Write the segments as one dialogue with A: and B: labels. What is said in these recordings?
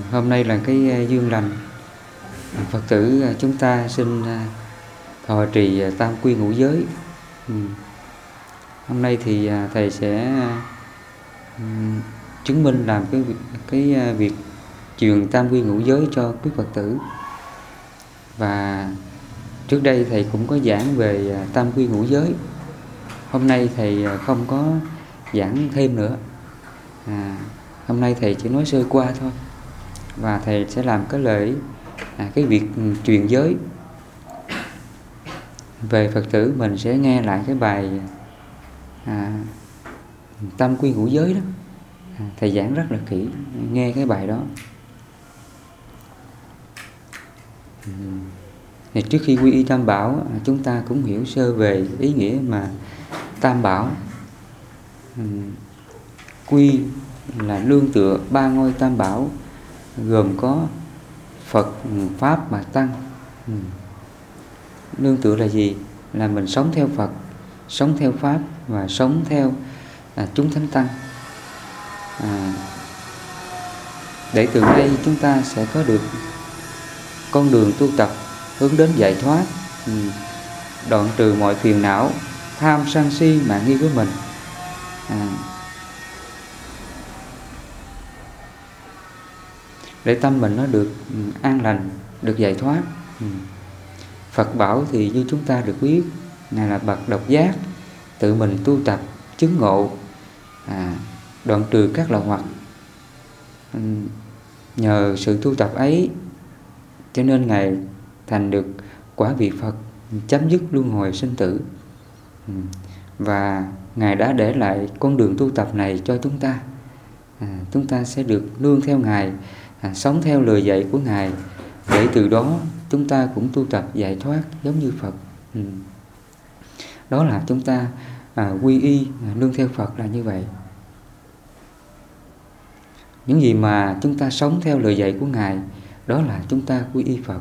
A: Hôm nay là cái duyên lành, Phật tử chúng ta xin thọ trì tam quy ngũ giới. Hôm nay thì thầy sẽ chứng minh làm cái việc truyền tam quy ngũ giới cho quý Phật tử. Và trước đây thầy cũng có giảng về tam quy ngũ giới. Hôm nay thầy không có giảng thêm nữa. Hôm nay thầy chỉ nói sơ qua thôi. Và thầy sẽ làm cái lễ cái việc truyền giới. Về Phật tử mình sẽ nghe lại cái bài tam quy ngũ giới đó. Thầy giảng rất là kỹ, nghe cái bài đó. Thì trước khi quy y tam bảo, chúng ta cũng hiểu sơ về ý nghĩa mà tam bảo. Quy là nương tựa ba ngôi tam bảo, gồm có Phật, Pháp và Tăng. Nương tựa là gì? Là mình sống theo Phật, sống theo Pháp và sống theo chúng Thánh Tăng. Để từ đây chúng ta sẽ có được con đường tu tập hướng đến giải thoát, đoạn trừ mọi phiền não, tham sân si mạn nghi của mình. Để tâm mình nó được an lành, được giải thoát. Phật bảo thì như chúng ta được biết, Ngài là bậc độc giác, tự mình tu tập chứng ngộ, đoạn trừ các lậu hoặc. Nhờ sự tu tập ấy cho nên Ngài thành được quả vị Phật, chấm dứt luân hồi sinh tử. Và Ngài đã để lại con đường tu tập này cho chúng ta. Chúng ta sẽ được nương theo Ngài, sống theo lời dạy của Ngài, để từ đó chúng ta cũng tu tập giải thoát giống như Phật. Đó là chúng ta quy y nương theo Phật là như vậy. Những gì mà chúng ta sống theo lời dạy của Ngài, đó là chúng ta quy y Phật.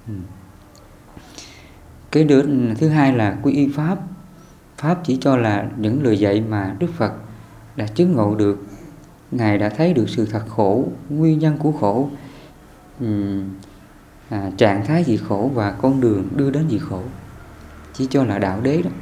A: Cái thứ hai là quy y Pháp. Pháp chỉ cho là những lời dạy mà Đức Phật đã chứng ngộ được. Ngài đã thấy được sự thật khổ, nguyên nhân của khổ, trạng thái diệt khổ và con đường đưa đến diệt khổ. Chỉ cho là đạo đế đó.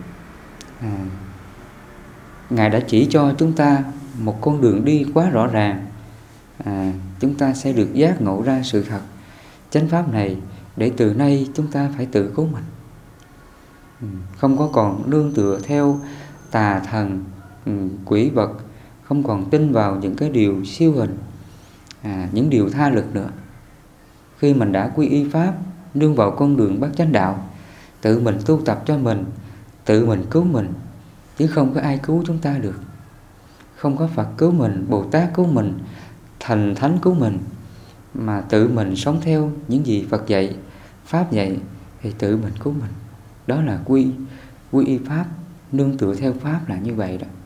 A: Ngài đã chỉ cho chúng ta một con đường đi quá rõ ràng. Chúng ta sẽ được giác ngộ ra sự thật chánh pháp này, để từ nay chúng ta phải tự cứu mình. Không có còn nương tựa theo tà thần, quỷ vật, không còn tin vào những cái điều siêu hình, những điều tha lực nữa. Khi mình đã quy y Pháp, nương vào con đường bát chánh đạo, tự mình tu tập cho mình, tự mình cứu mình, chứ không có ai cứu chúng ta được. Không có Phật cứu mình, Bồ Tát cứu mình, Thành Thánh cứu mình, mà tự mình sống theo những gì Phật dạy, Pháp dạy, thì tự mình cứu mình. Đó là quy y Pháp, nương tựa theo Pháp là như vậy đó.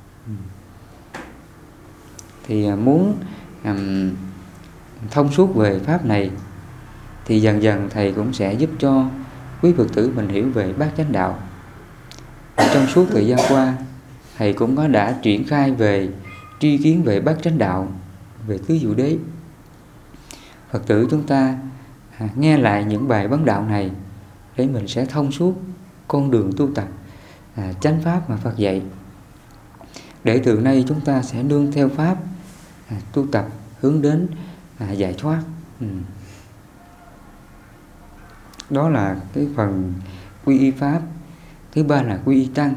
A: Thì muốn thông suốt về Pháp này, thì dần dần thầy cũng sẽ giúp cho quý Phật tử mình hiểu về bát chánh đạo. Trong suốt thời gian qua, thầy cũng đã triển khai về tri kiến về bát chánh đạo, về tứ diệu đế. Phật tử chúng ta nghe lại những bài vấn đạo này, để mình sẽ thông suốt con đường tu tập chánh pháp mà Phật dạy. Để từ nay chúng ta sẽ nương theo Pháp tu tập hướng đến giải thoát. Đó là cái phần quy y Pháp. Thứ ba là quy y Tăng.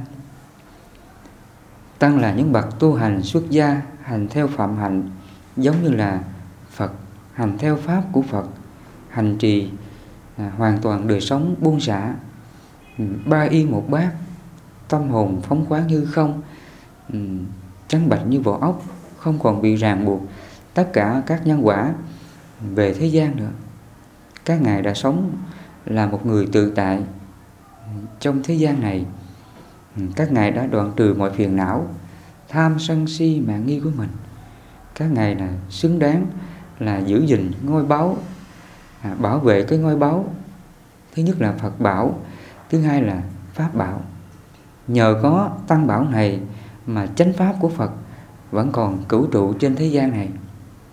A: Tăng là những bậc tu hành xuất gia, hành theo phạm hạnh, giống như là Phật, hành theo Pháp của Phật, hành trì hoàn toàn đời sống buông xả, ba y một bát, tâm hồn phóng khoáng như không, trắng bạch như vỏ ốc, không còn bị ràng buộc tất cả các nhân quả về thế gian nữa. Các ngài đã sống là một người tự tại trong thế gian này. Các ngài đã đoạn trừ mọi phiền não, tham sân si mạn nghi của mình. Các ngài là xứng đáng là giữ gìn ngôi báu, bảo vệ cái ngôi báu. Thứ nhất là Phật bảo, thứ hai là Pháp bảo. Nhờ có Tăng bảo này mà chánh pháp của Phật vẫn còn cửu trụ trên thế gian này.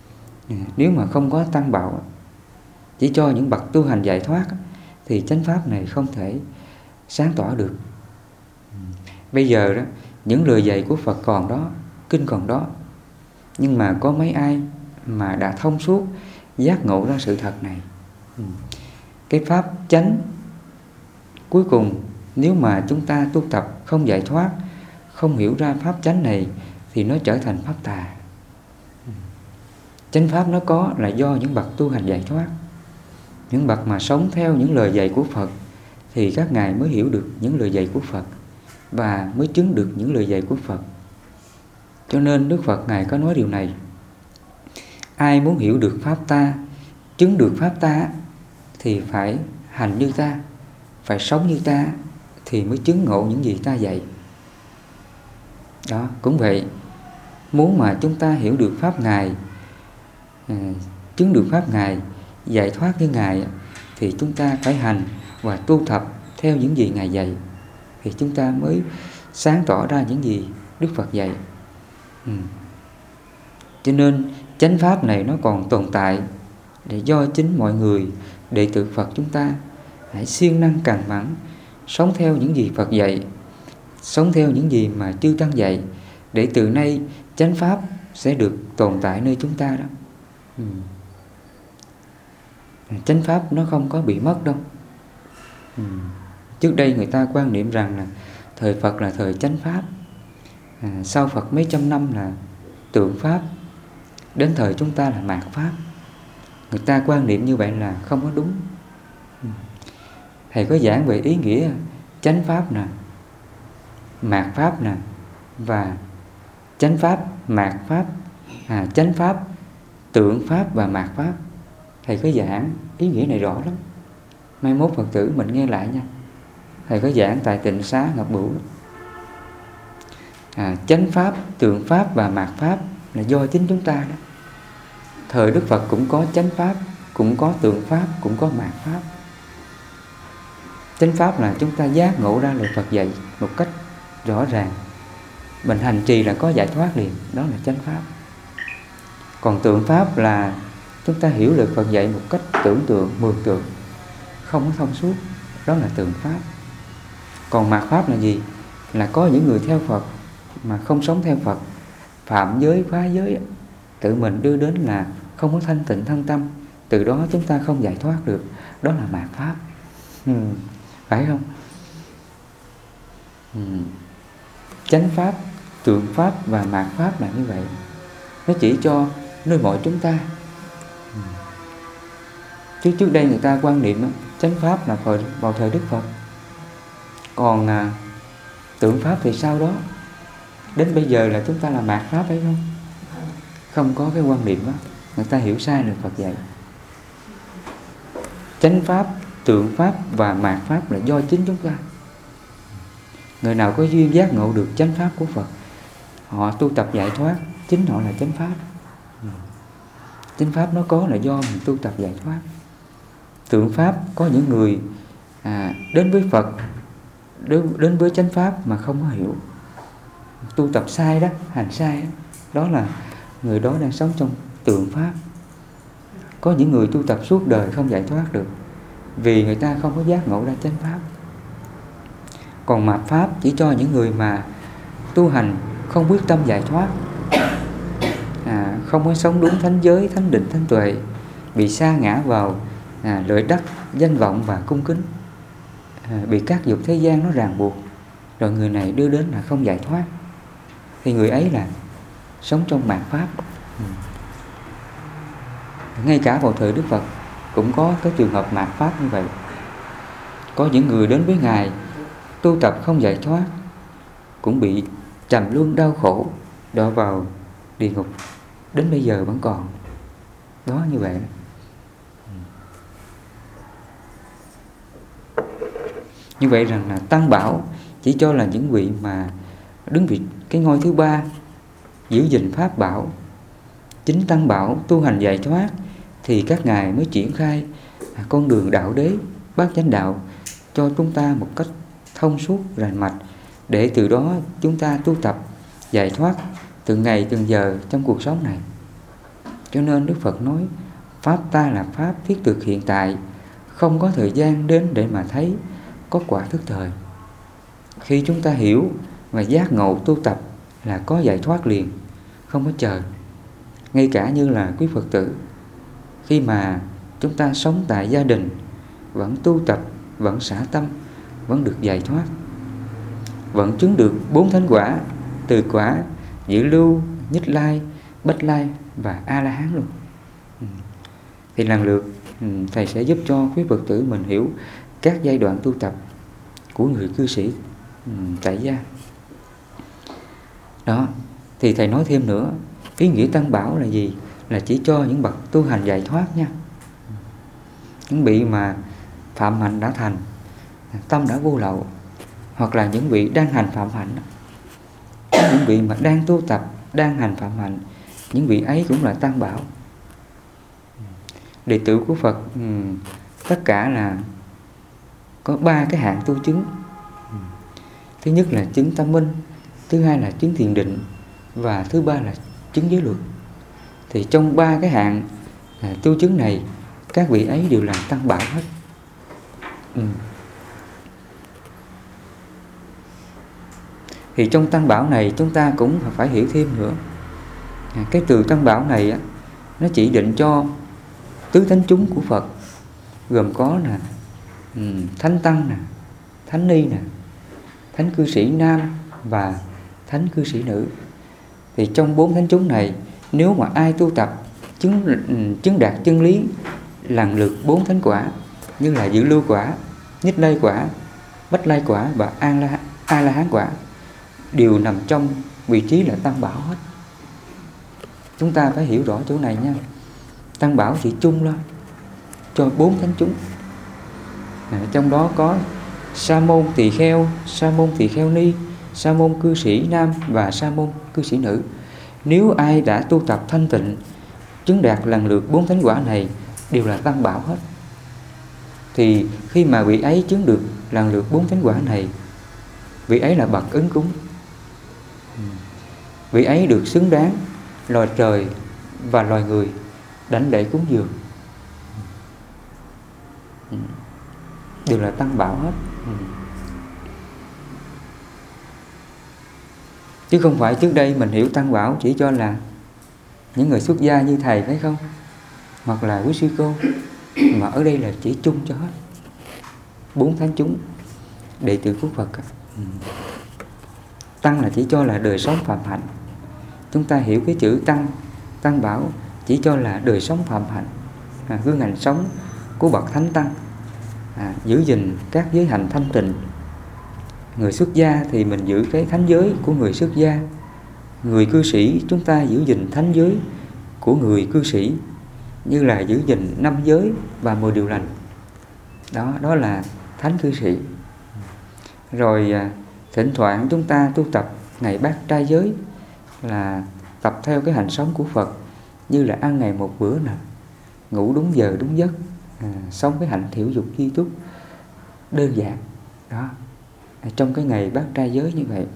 A: Nếu mà không có Tăng Bảo, chỉ cho những bậc tu hành giải thoát, thì chánh pháp này không thể sáng tỏ được. Bây giờ đó, những lời dạy của Phật còn đó, kinh còn đó, nhưng mà có mấy ai mà đã thông suốt giác ngộ ra sự thật này. Cái pháp chánh cuối cùng, nếu mà chúng ta tu tập không giải thoát, không hiểu ra pháp chánh này, thì nó trở thành pháp tà. Chánh pháp nó có là do những bậc tu hành giải thoát, những bậc mà sống theo những lời dạy của Phật, thì các ngài mới hiểu được những lời dạy của Phật và mới chứng được những lời dạy của Phật. Cho nên Đức Phật ngài có nói điều này: ai muốn hiểu được pháp ta, chứng được pháp ta, thì phải hành như ta, phải sống như ta, thì mới chứng ngộ những gì ta dạy. Đó, cũng vậy, muốn mà chúng ta hiểu được pháp ngài, chứng được pháp ngài, giải thoát như ngài, thì chúng ta phải hành và tu tập theo những gì ngài dạy, thì chúng ta mới sáng tỏ ra những gì Đức Phật dạy. Cho nên chánh pháp này nó còn tồn tại để do chính mọi người, đệ tử Phật chúng ta hãy siêng năng cằn mẫn sống theo những gì Phật dạy, sống theo những gì mà chư Tăng dạy, để từ nay chánh pháp sẽ được tồn tại nơi chúng ta đó. Chánh pháp nó không có bị mất đâu. Trước đây người ta quan niệm rằng là thời Phật là thời chánh pháp, sau Phật mấy trăm năm là tượng pháp, đến thời chúng ta là mạt pháp. Người ta quan niệm như vậy là không có đúng. Thầy có giảng về ý nghĩa chánh pháp nè, mạt pháp nè, và chánh pháp, mạt pháp, chánh pháp, tượng pháp và mạt pháp. Thầy có giảng ý nghĩa này rõ lắm. Mai mốt Phật tử mình nghe lại nha. Thầy có giảng tại Tịnh Xá Ngọc Bửu. Chánh pháp, tượng pháp và mạt pháp là do chính chúng ta đó. Thời Đức Phật cũng có chánh pháp, cũng có tượng pháp, cũng có mạt pháp. Chánh pháp là chúng ta giác ngộ ra lời Phật dạy một cách rõ ràng, mình hành trì là có giải thoát liền, đó là chánh pháp. Còn tượng pháp là chúng ta hiểu lời Phật dạy một cách tưởng tượng, mường tượng, không có thông suốt, đó là tượng pháp. Còn mạt pháp là gì? Là có những người theo Phật mà không sống theo Phật, phạm giới, phá giới, tự mình đưa đến là không có thanh tịnh thân tâm, từ đó chúng ta không giải thoát được, đó là mạt pháp. Phải không? Chánh pháp, tượng pháp và mạt pháp là như vậy. Nó chỉ cho nơi mọi chúng ta. Chứ trước đây người ta quan niệm chánh pháp là vào thời Đức Phật, còn tượng pháp thì sau đó. Đến bây giờ là chúng ta là mạt pháp, phải không? Không có cái quan niệm đó, người ta hiểu sai lời Phật dạy. Chánh pháp, tượng pháp và mạt pháp là do chính chúng ta. Người nào có duyên giác ngộ được chánh pháp của Phật, họ tu tập giải thoát, chính họ là chánh pháp. Chánh pháp nó có là do mình tu tập giải thoát. Tượng pháp có những người đến với Phật, đến với chánh pháp mà không có hiểu, tu tập sai đó, hành sai đó, đó là người đó đang sống trong tượng pháp. Có những người tu tập suốt đời không giải thoát được, vì người ta không có giác ngộ ra chánh pháp. Còn mạt pháp chỉ cho những người mà tu hành không quyết tâm giải thoát, không có sống đúng thánh giới, thánh định, thánh tuệ, bị sa ngã vào lợi đắc, danh vọng và cung kính, bị các dục thế gian nó ràng buộc, rồi người này đưa đến là không giải thoát, thì người ấy là sống trong mạt pháp. Ngay cả vào thời Đức Phật cũng có cái trường hợp mạt pháp như vậy. Có những người đến với Ngài tu tập không giải thoát, cũng bị trầm luân đau khổ, đọa vào địa ngục, đến bây giờ vẫn còn. Đó, như vậy. Như vậy rằng là Tăng Bảo chỉ cho là những vị mà đứng vị cái ngôi thứ ba, giữ gìn pháp bảo. Chính Tăng Bảo tu hành giải thoát thì các ngài mới triển khai con đường đạo đế, bát chánh đạo cho chúng ta một cách thông suốt rành mạch, để từ đó chúng ta tu tập giải thoát từng ngày từng giờ trong cuộc sống này. Cho nên Đức Phật nói pháp ta là pháp thiết thực hiện tại, không có thời gian đến để mà thấy có quả thức thời. Khi chúng ta hiểu và giác ngộ tu tập là có giải thoát liền, không có chờ. Ngay cả như là quý Phật tử, khi mà chúng ta sống tại gia đình, vẫn tu tập, vẫn xả tâm, vẫn được giải thoát, vẫn chứng được 4 thánh quả, từ quả Dự Lưu, Nhất Lai, Bách Lai và A-la-hán luôn. Thì lần lượt Thầy sẽ giúp cho quý Phật tử mình hiểu các giai đoạn tu tập của người cư sĩ tại gia. Đó, thì Thầy nói thêm nữa, ý nghĩa Tăng Bảo là gì? Là chỉ cho những bậc tu hành giải thoát nha. Những vị mà phạm hạnh đã thành, tâm đã vô lậu, hoặc là những vị đang hành phạm hạnh, những vị mà đang tu tập, đang hành phạm hạnh, những vị ấy cũng là Tăng Bảo. Đệ tử của Phật tất cả là có 3 cái hạng tu chứng. Thứ nhất là chứng tâm minh, thứ hai là chứng thiền định, và thứ ba là chứng giới luật. Thì trong 3 cái hạng tu chứng này, các vị ấy đều là Tăng Bảo hết. Thì trong Tăng Bảo này chúng ta cũng phải hiểu thêm nữa. Cái từ Tăng Bảo này nó chỉ định cho tứ thánh chúng của Phật, gồm có là thánh tăng nè, thánh ni nè, thánh cư sĩ nam và thánh cư sĩ nữ. Thì trong 4 thánh chúng này, nếu mà ai tu tập chứng đạt chân lý lần lượt 4 thánh quả, như là Dự Lưu quả, Nhất Lai quả, Bách Lai quả và A-la-hán quả, đều nằm trong vị trí là Tăng Bảo hết. Chúng ta phải hiểu rõ chỗ này nha. Tăng Bảo chỉ chung lo cho 4 thánh chúng. Trong đó có Sa môn tỳ kheo, Sa môn tỳ kheo ni, Sa môn cư sĩ nam và Sa môn cư sĩ nữ. Nếu ai đã tu tập thanh tịnh, chứng đạt lần lượt 4 thánh quả này, đều là Tăng Bảo hết. Thì khi mà vị ấy chứng được lần lượt 4 thánh quả này, vị ấy là bậc ứng cúng. Vị ấy được xứng đáng loài trời và loài người đảnh lễ cúng dường, đều là Tăng Bảo hết. Chứ không phải trước đây mình hiểu Tăng Bảo chỉ cho là những người xuất gia như thầy, phải không? Hoặc là quý sư cô. Mà ở đây là chỉ chung cho hết 4 thánh chúng đệ tử của Phật. Tăng là chỉ cho là đời sống phạm hạnh. Chúng ta hiểu cái chữ Tăng, Tăng Bảo chỉ cho là đời sống phạm hạnh, gương hành sống của bậc thánh tăng, giữ gìn các giới hạnh thanh tịnh. Người xuất gia thì mình giữ cái thánh giới của người xuất gia. Người cư sĩ chúng ta giữ gìn thánh giới của người cư sĩ, như là giữ gìn 5 giới và 10 điều lành. Đó là thánh cư sĩ. Rồi thỉnh thoảng chúng ta tu tập ngày bát trai giới, là tập theo cái hành sống của Phật, như là ăn ngày một bữa nè, ngủ đúng giờ đúng giấc, sống cái hạnh thiểu dục chi túc đơn giản. Đó, trong cái ngày bát trai giới như vậy.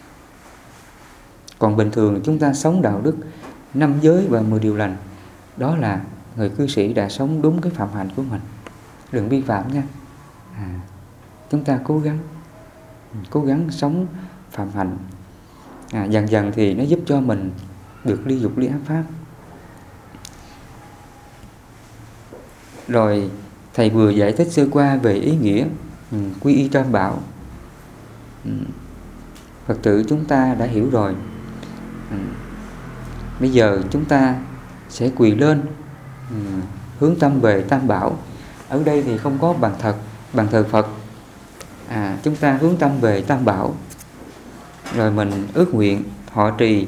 A: Còn bình thường chúng ta sống đạo đức 5 giới và 10 điều lành, đó là người cư sĩ đã sống đúng cái phạm hạnh của mình, đừng vi phạm nha. Chúng ta cố gắng sống phạm hạnh. Dần dần thì nó giúp cho mình được ly dục ly ác pháp. Rồi thầy vừa giải thích sơ qua về ý nghĩa quy y Tam Bảo. Phật tử chúng ta đã hiểu rồi. Bây giờ chúng ta sẽ quỳ lên, hướng tâm về Tam Bảo. Ở đây thì không có bàn thờ Phật. Chúng ta hướng tâm về Tam Bảo, rồi mình ước nguyện thọ trì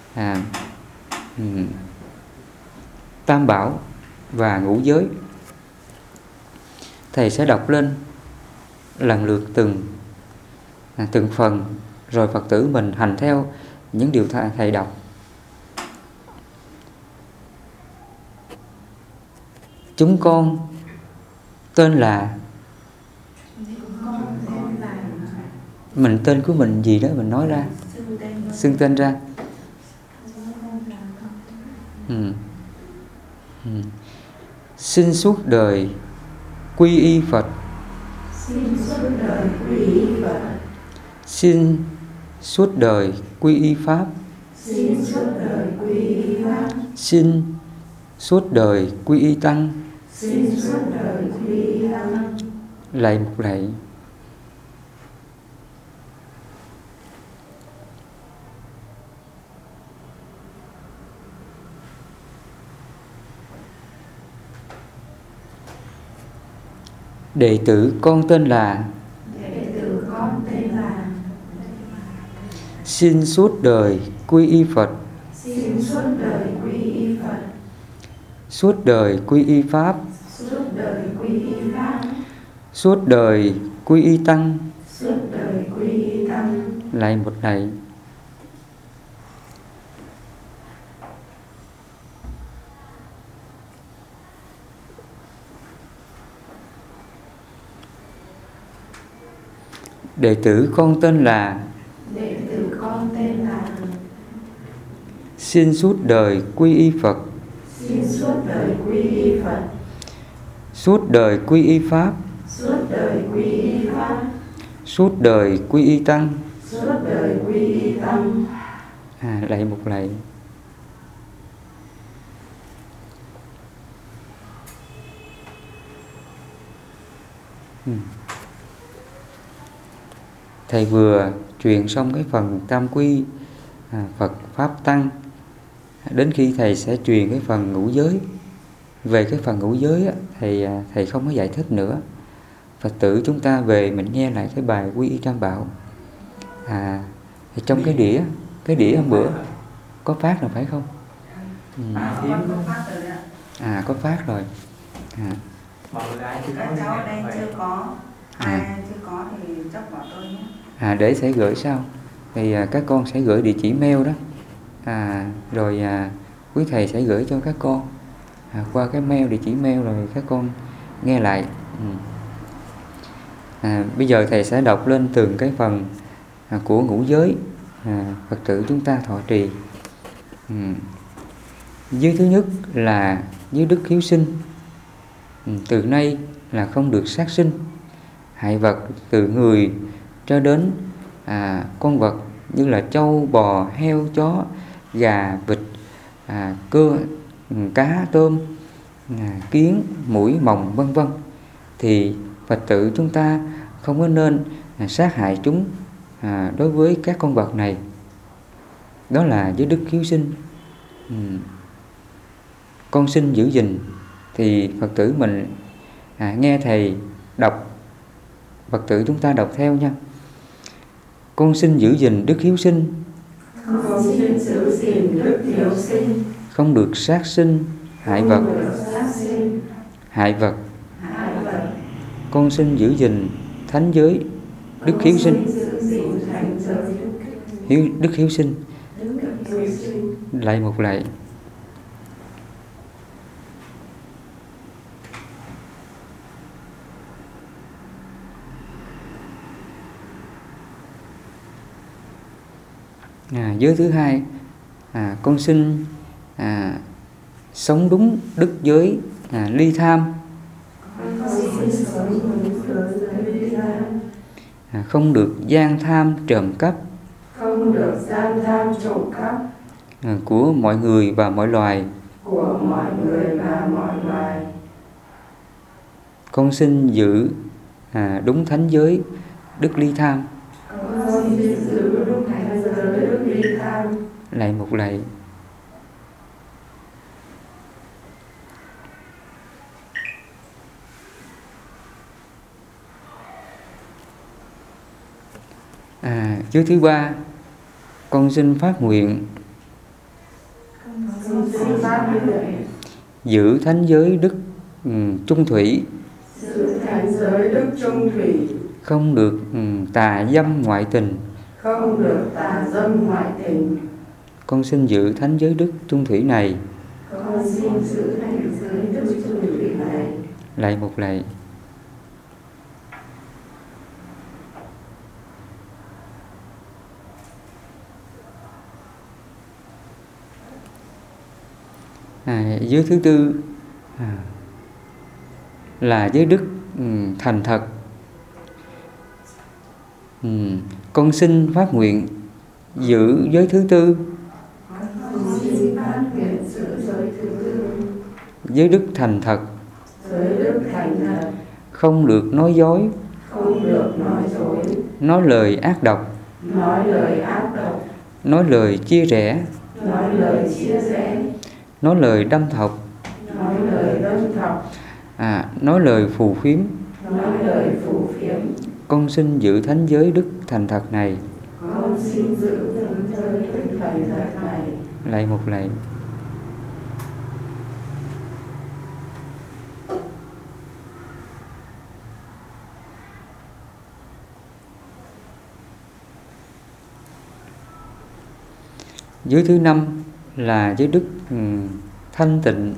A: Tam Bảo và ngũ giới. Thầy sẽ đọc lên lần lượt từng phần, rồi Phật tử mình hành theo những điều thầy đọc. Chúng con tên là, mình tên của mình gì đó mình nói ra, xưng tên ra. Xin suốt đời quy y Phật.
B: Xin suốt đời quy y Phật.
A: Xin suốt đời quy y Pháp.
B: Xin suốt đời quy y Pháp.
A: Xin suốt đời quy y Tăng.
B: Xin suốt đời quy y Tăng.
A: Lạy một lạy. Đệ tử con tên là.
B: Đệ tử con tên là.
A: Xin suốt đời quy y Phật.
B: Xin suốt đời quy y Phật.
A: Suốt đời quy y Pháp.
B: Suốt đời quy y Pháp.
A: Suốt đời quy y Tăng.
B: Suốt đời quy y Tăng.
A: Lạy một lạy. Đệ tử con tên là.
B: Đệ tử con tên là.
A: Xin suốt đời quy y Phật.
B: Xin suốt đời quy y Phật.
A: Suốt đời quy y Pháp.
B: Suốt đời quy y Pháp.
A: Suốt đời quy y Tăng.
B: Suốt đời quy y Tăng.
A: Lạy một lạy. Thầy vừa truyền xong cái phần tam quy Phật Pháp Tăng. Đến khi thầy sẽ truyền cái phần ngũ giới. Về cái phần ngũ giới thầy không có giải thích nữa. Phật tử chúng ta về mình nghe lại cái bài Quy Y Tam Bảo. Thì trong cái đĩa hôm bữa có phát rồi phải không? Có phát rồi.
C: Các cháu ở đây chưa có, ai chưa có thì chắc bảo tôi nhé.
A: Để sẽ gửi sau. Thì các con sẽ gửi địa chỉ mail đó. Rồi quý thầy sẽ gửi cho các con qua cái mail, địa chỉ mail, rồi các con nghe lại. Bây giờ thầy sẽ đọc lên từng cái phần của ngũ giới Phật tử chúng ta thọ trì. Giới thứ nhất là giới đức hiếu sinh. Từ nay là không được sát sinh, hại vật từ người cho đến con vật như là trâu, bò, heo, chó, gà, vịt, cá, tôm, kiến, muỗi, mòng, vân vân. Thì Phật tử chúng ta không có nên sát hại chúng đối với các con vật này. Đó là giới đức hiếu sinh. Con xin giữ gìn. Thì Phật tử mình nghe thầy đọc, Phật tử chúng ta đọc theo nha. Con xin giữ gìn đức hiếu sinh.
B: Con xin giữ gìn đức hiếu sinh.
A: Không được sát sinh, hại vật. Hại vật. Con xin giữ gìn thánh giới đức hiếu sinh. Đức hiếu sinh. Lại một lạy. Giới thứ hai, con xin sống đúng đức giới ly tham. Không được gian tham trộm cắp.
B: Không được gian tham trộm cắp.
A: Của mọi người và mọi loài.
B: Của mọi người và mọi loài.
A: Con xin giữ đúng thánh giới đức ly tham.
B: Con xin giữ đúng thánh giới đức ly tham.
A: Lại một lạy. Giới thứ ba, con xin phát nguyện giữ thánh giới đức trung thủy.
B: Giữ thánh giới đức trung thủy.
A: Không được tà dâm ngoại tình.
B: Không được tà dâm ngoại tình.
A: Con xin giữ thánh giới đức trung thủy này.
B: Con xin giữ thánh giới đức trung thủy này.
A: Lại một lạy. Giới thứ tư, là giới đức thành thật. Con xin phát nguyện giữ giới thứ tư.
B: Con xin phát nguyện giữ giới thứ tư.
A: Giới đức thành thật.
B: Giới đức thành thật.
A: Không được nói dối.
B: Không được nói dối.
A: Nói lời ác độc.
B: Nói lời ác độc.
A: Nói lời chia rẽ.
B: Nói lời chia rẽ.
A: Nói lời đâm thọc.
B: Nói lời đâm thọc.
A: Nói lời phù phiếm.
B: Nói lời phù phiếm.
A: Con xin giữ thánh giới đức thành thật này.
B: Con xin giữ thánh giới đức thành thật này.
A: Lạy một lạy. Giới thứ năm là giới đức thanh tịnh,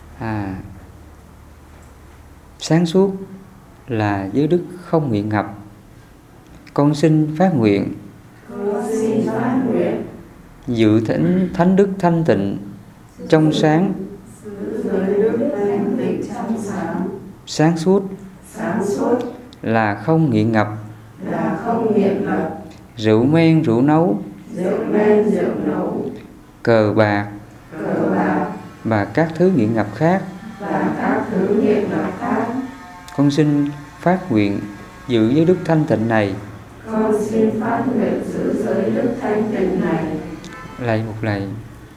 A: sáng suốt, là giới đức không nghiện ngập. Con xin phát nguyện.
B: Con xin phát nguyện
A: Dự thánh đức thanh tịnh, trong sáng,
B: giới đức thanh tịnh trong sáng,
A: sáng suốt, là không nghiện ngập.
B: là không nghiện ngập.
A: Rượu men rượu nấu,
B: Rượu men rượu nấu,
A: cờ bạc
B: bạc
A: và các thứ nghiện ngập khác.
B: và các thứ nghiện ngập khác.
A: Con xin phát nguyện giữ giới đức thanh tịnh này.
B: Con xin phát nguyện giữ giới đức thanh tịnh này.
A: Lạy một lạy.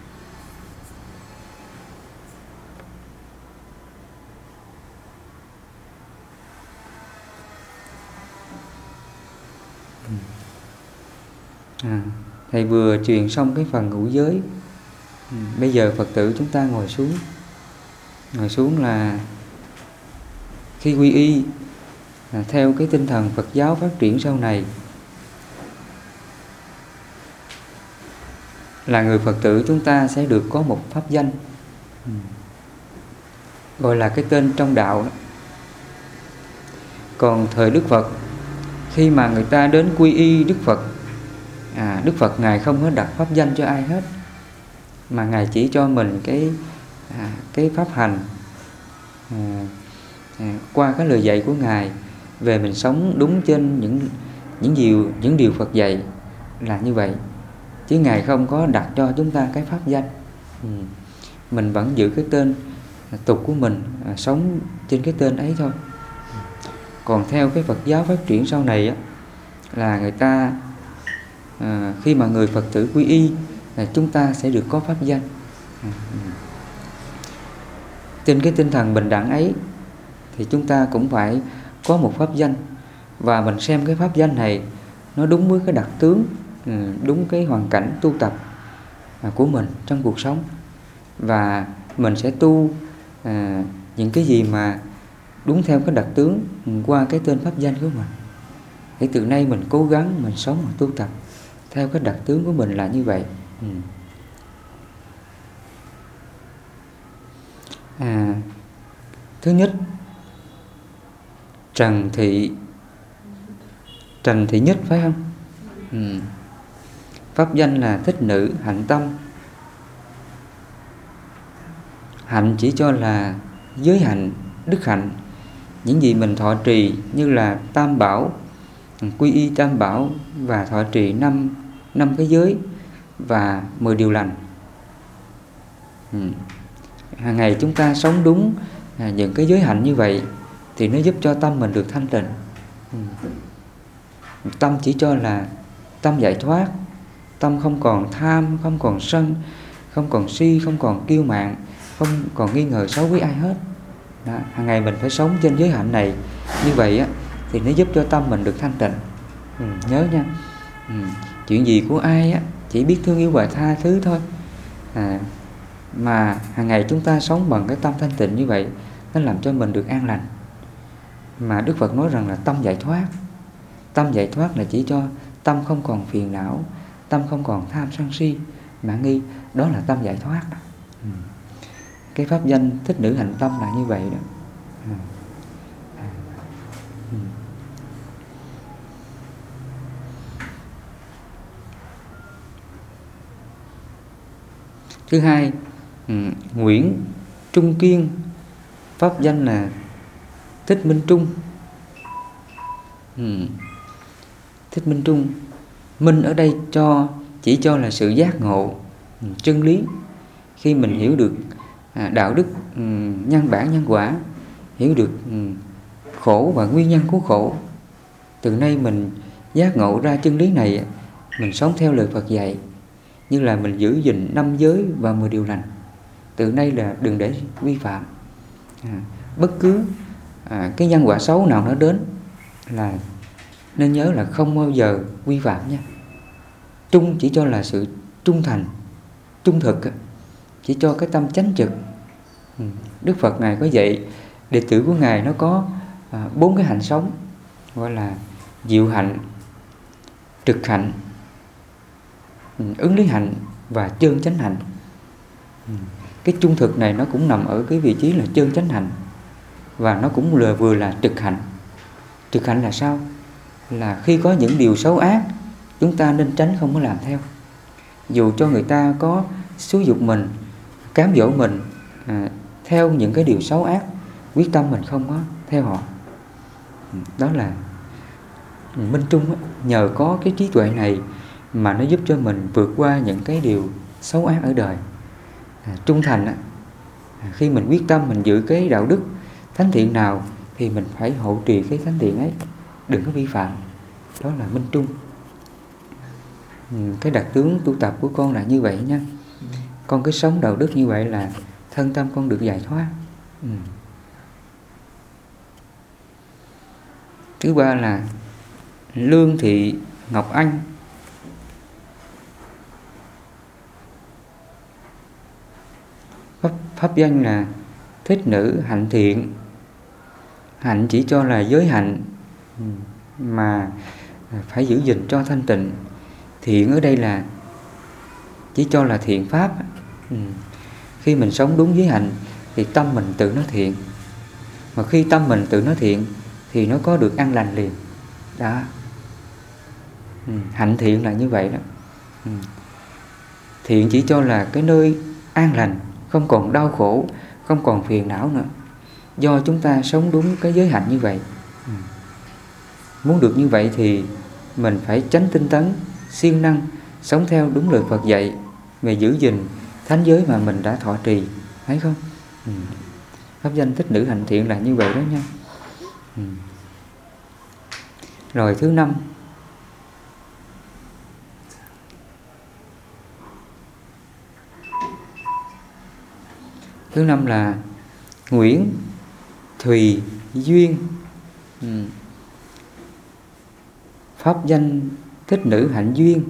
A: Thầy vừa truyền xong cái phần ngũ giới. Bây giờ Phật tử chúng ta ngồi xuống. Ngồi xuống là khi quy y theo cái tinh thần Phật giáo phát triển sau này, là người Phật tử chúng ta sẽ được có một pháp danh, gọi là cái tên trong đạo đó. Còn thời Đức Phật, khi mà người ta đến quy y Đức Phật, Đức Phật Ngài không có đặt pháp danh cho ai hết, mà Ngài chỉ cho mình cái pháp hành, qua cái lời dạy của Ngài, về mình sống đúng trên những điều Phật dạy, là như vậy. Chứ Ngài không có đặt cho chúng ta cái pháp danh. Mình vẫn giữ cái tên tục của mình, sống trên cái tên ấy thôi. Còn theo cái Phật giáo phát triển sau này á, là người ta khi mà người Phật tử quy y là chúng ta sẽ được có pháp danh. Trên cái tinh thần bình đẳng ấy thì chúng ta cũng phải có một pháp danh, và mình xem cái pháp danh này nó đúng với cái đặc tướng, đúng cái hoàn cảnh tu tập của mình trong cuộc sống, và mình sẽ tu những cái gì mà đúng theo cái đặc tướng qua cái tên pháp danh của mình. Thì từ nay mình cố gắng mình sống và tu tập theo cái đặc tướng của mình là như vậy. Thứ nhất, Trần Thị Nhất, phải không? Pháp danh là Thích Nữ Hạnh Tâm. Hạnh chỉ cho là giới hạnh, đức hạnh, những gì mình thọ trì như là Tam Bảo, quy y Tam Bảo và thọ trì năm cái giới và 10 điều lành. Hàng ngày chúng ta sống đúng những cái giới hạnh như vậy thì nó giúp cho tâm mình được thanh tịnh. Tâm chỉ cho là tâm giải thoát, tâm không còn tham, không còn sân, không còn si, không còn kiêu mạn, không còn nghi ngờ xấu với ai hết. Đó, hàng ngày mình phải sống trên giới hạnh này, như vậy á thì nó giúp cho tâm mình được thanh tịnh. Nhớ nha, chuyện gì của ai á chỉ biết thương yêu và tha thứ thôi. Mà hàng ngày chúng ta sống bằng cái tâm thanh tịnh như vậy, nó làm cho mình được an lành. Mà Đức Phật nói rằng là tâm giải thoát. Tâm giải thoát là chỉ cho tâm không còn phiền não, tâm không còn tham sân si mạn nghi, đó là tâm giải thoát đó. Cái pháp danh Thích Nữ Hạnh Tâm là như vậy đó. Thứ hai, Nguyễn Trung Kiên pháp danh là Thích Minh Trung. Thích Minh Trung, minh ở đây chỉ cho là sự giác ngộ chân lý. Khi mình hiểu được đạo đức, nhân bản nhân quả, hiểu được khổ và nguyên nhân của khổ, từ nay mình giác ngộ ra chân lý này, mình sống theo lời Phật dạy, như là mình giữ gìn 5 giới và 10 điều lành. Từ nay là đừng để vi phạm. Bất cứ cái nhân quả xấu nào nó đến là nên nhớ là không bao giờ vi phạm nha. Trung chỉ cho là sự trung thành, trung thực, chỉ cho cái tâm chánh trực. Đức Phật Ngài có dạy đệ tử của Ngài nó có 4 cái hạnh sống, gọi là diệu hạnh, trực hạnh, ứng lý hạnh và chân chánh hạnh. Cái trung thực này nó cũng nằm ở cái vị trí là chân chánh hạnh, và nó cũng vừa là trực hạnh. Trực hạnh là sao? Là khi có những điều xấu ác, chúng ta nên tránh không có làm theo. Dù cho người ta có xúi giục mình, cám dỗ mình theo những cái điều xấu ác, quyết tâm mình không có theo họ. Đó là Minh Trung. Nhờ có cái trí tuệ này mà nó giúp cho mình vượt qua những cái điều xấu ác ở đời. Trung thành, khi mình quyết tâm mình giữ cái đạo đức thánh thiện nào thì mình phải hộ trì cái thánh thiện ấy, đừng có vi phạm. Đó là Minh Trung. Cái đặc tướng tu tập của con là như vậy nha. Con cứ sống đạo đức như vậy là thân tâm con được giải thoát. Thứ ba là Lương Thị Ngọc Anh. Pháp danh là Thích Nữ Hạnh Thiện. Hạnh chỉ cho là giới hạnh mà phải giữ gìn cho thanh tịnh. Thiện ở đây là chỉ cho là thiện pháp. Khi mình sống đúng giới hạnh thì tâm mình tự nó thiện. Mà khi tâm mình tự nó thiện thì nó có được an lành liền. Đó. Hạnh thiện là như vậy đó. Thiện chỉ cho là cái nơi an lành, không còn đau khổ, không còn phiền não nữa. Do chúng ta sống đúng cái giới hạnh như vậy. Muốn được như vậy thì mình phải tránh tinh tấn, siêng năng, sống theo đúng lời Phật dạy về giữ gìn thánh giới mà mình đã thọ trì. Thấy không? Pháp danh Thích Nữ Hạnh Thiện là như vậy đó nha. Rồi thứ 5, là Nguyễn Thùy Duyên. Pháp danh Thích Nữ Hạnh Duyên.